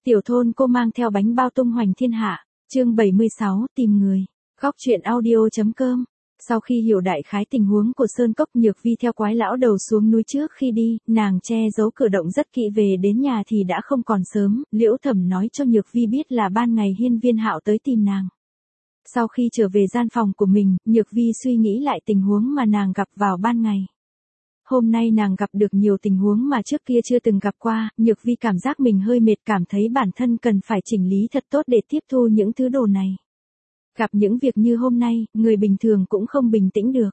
Tiểu thôn cô mang theo bánh bao tung hoành thiên hạ, chương 76, tìm người. Góc truyện audio.com. Sau khi hiểu đại khái tình huống của Sơn Cốc, Nhược Vi theo quái lão đầu xuống núi trước khi đi, nàng che giấu cử động rất kỹ, về đến nhà thì đã không còn sớm, Liễu Thẩm nói cho Nhược Vi biết là ban ngày Hiên Viên Hạo tới tìm nàng. Sau khi trở về gian phòng của mình, Nhược Vi suy nghĩ lại tình huống mà nàng gặp vào ban ngày. Hôm nay nàng gặp được nhiều tình huống mà trước kia chưa từng gặp qua, Nhược Vi cảm giác mình hơi mệt, cảm thấy bản thân cần phải chỉnh lý thật tốt để tiếp thu những thứ đồ này. Gặp những việc như hôm nay, người bình thường cũng không bình tĩnh được.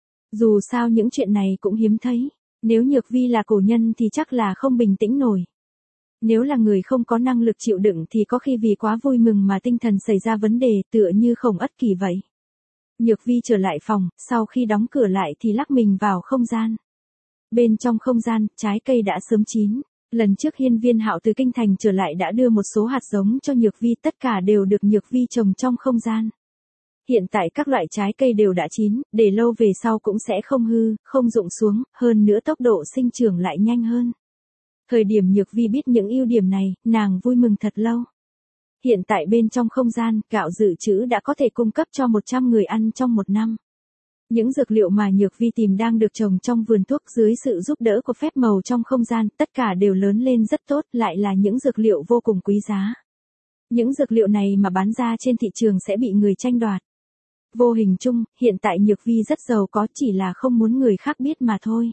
Dù sao những chuyện này cũng hiếm thấy, nếu Nhược Vi là cổ nhân thì chắc là không bình tĩnh nổi. Nếu là người không có năng lực chịu đựng thì có khi vì quá vui mừng mà tinh thần xảy ra vấn đề, tựa như Khổng Ất Kỳ vậy. Nhược Vi trở lại phòng, sau khi đóng cửa lại thì lắc mình vào không gian. Bên trong không gian, trái cây đã sớm chín. Lần trước Hiên Viên Hạo từ kinh thành trở lại đã đưa một số hạt giống cho Nhược Vi, tất cả đều được Nhược Vi trồng trong không gian. Hiện tại các loại trái cây đều đã chín, để lâu về sau cũng sẽ không hư, không rụng xuống, hơn nữa tốc độ sinh trưởng lại nhanh hơn. Thời điểm Nhược Vi biết những ưu điểm này, nàng vui mừng thật lâu. Hiện tại bên trong không gian, gạo dự trữ đã có thể cung cấp cho 100 người ăn trong một năm. Những dược liệu mà Nhược Vi tìm đang được trồng trong vườn thuốc dưới sự giúp đỡ của phép màu trong không gian, tất cả đều lớn lên rất tốt, lại là những dược liệu vô cùng quý giá. Những dược liệu này mà bán ra trên thị trường sẽ bị người tranh đoạt. Vô hình chung, hiện tại Nhược Vi rất giàu có, chỉ là không muốn người khác biết mà thôi.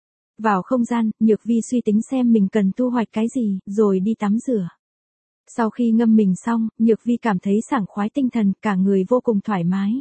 Vào không gian, Nhược Vi suy tính xem mình cần thu hoạch cái gì, rồi đi tắm rửa. Sau khi ngâm mình xong, Nhược Vi cảm thấy sảng khoái tinh thần, cả người vô cùng thoải mái.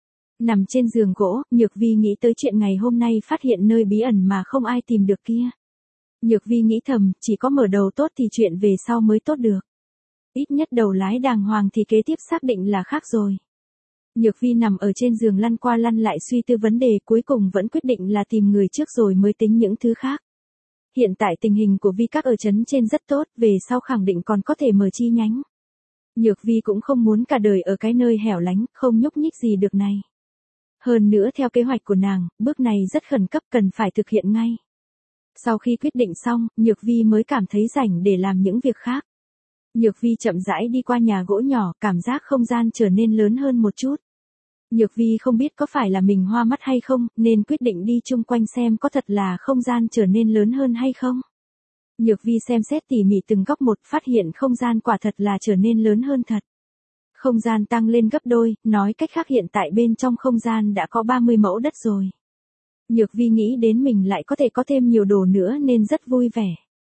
Nằm trên giường gỗ, Nhược Vi nghĩ tới chuyện ngày hôm nay phát hiện nơi bí ẩn mà không ai tìm được kia. Nhược Vi nghĩ thầm, chỉ có mở đầu tốt thì chuyện về sau mới tốt được. Ít nhất đầu lái đàng hoàng thì kế tiếp xác định là khác rồi. Nhược Vi nằm ở trên giường lăn qua lăn lại suy tư vấn đề, cuối cùng vẫn quyết định là tìm người trước rồi mới tính những thứ khác. Hiện tại tình hình của Vi Các ở trấn trên rất tốt, về sau khẳng định còn có thể mở chi nhánh. Nhược Vi cũng không muốn cả đời ở cái nơi hẻo lánh, không nhúc nhích gì được này. Hơn nữa theo kế hoạch của nàng, bước này rất khẩn cấp, cần phải thực hiện ngay. Sau khi quyết định xong, Nhược Vi mới cảm thấy rảnh để làm những việc khác. Nhược Vi chậm rãi đi qua nhà gỗ nhỏ, cảm giác không gian trở nên lớn hơn một chút. Nhược Vi không biết có phải là mình hoa mắt hay không, nên quyết định đi chung quanh xem có thật là không gian trở nên lớn hơn hay không. Nhược Vi xem xét tỉ mỉ từng góc một, phát hiện không gian quả thật là trở nên lớn hơn thật. Không gian tăng lên gấp đôi, nói cách khác hiện tại bên trong không gian đã có 30 mẫu đất rồi. Nhược Vi nghĩ đến mình lại có thể có thêm nhiều đồ nữa nên rất vui vẻ.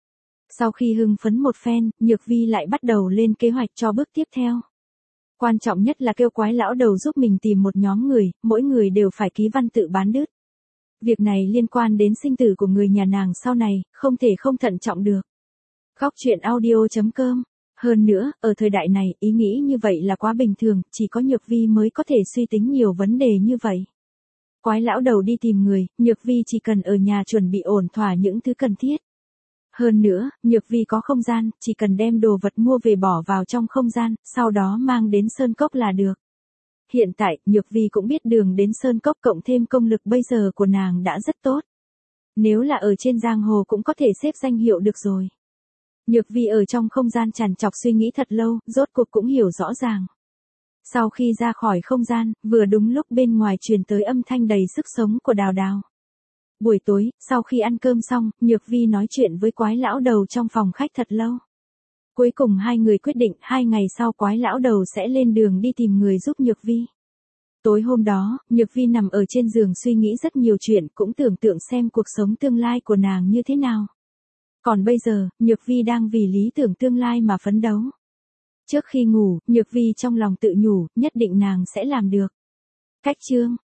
Sau khi hưng phấn một phen, Nhược Vi lại bắt đầu lên kế hoạch cho bước tiếp theo. Quan trọng nhất là kêu quái lão đầu giúp mình tìm một nhóm người, mỗi người đều phải ký văn tự bán đứt. Việc này liên quan đến sinh tử của người nhà nàng sau này, không thể không thận trọng được. Góc truyện audio.com. Hơn nữa, ở thời đại này, ý nghĩ như vậy là quá bình thường, chỉ có Nhược Vi mới có thể suy tính nhiều vấn đề như vậy. Quái lão đầu đi tìm người, Nhược Vi chỉ cần ở nhà chuẩn bị ổn thỏa những thứ cần thiết. Hơn nữa, Nhược Vi có không gian, chỉ cần đem đồ vật mua về bỏ vào trong không gian, sau đó mang đến Sơn Cốc là được. Hiện tại, Nhược Vi cũng biết đường đến Sơn Cốc, cộng thêm công lực bây giờ của nàng đã rất tốt. Nếu là ở trên giang hồ cũng có thể xếp danh hiệu được rồi. Nhược Vi ở trong không gian trằn trọc suy nghĩ thật lâu, rốt cuộc cũng hiểu rõ ràng. Sau khi ra khỏi không gian, vừa đúng lúc bên ngoài truyền tới âm thanh đầy sức sống của Đào Đào. Buổi tối, sau khi ăn cơm xong, Nhược Vi nói chuyện với quái lão đầu trong phòng khách thật lâu. Cuối cùng hai người quyết định 2 ngày sau quái lão đầu sẽ lên đường đi tìm người giúp Nhược Vi. Tối hôm đó, Nhược Vi nằm ở trên giường suy nghĩ rất nhiều chuyện, cũng tưởng tượng xem cuộc sống tương lai của nàng như thế nào. Còn bây giờ, Nhược Vi đang vì lý tưởng tương lai mà phấn đấu. Trước khi ngủ, Nhược Vi trong lòng tự nhủ, nhất định nàng sẽ làm được. Cách chương.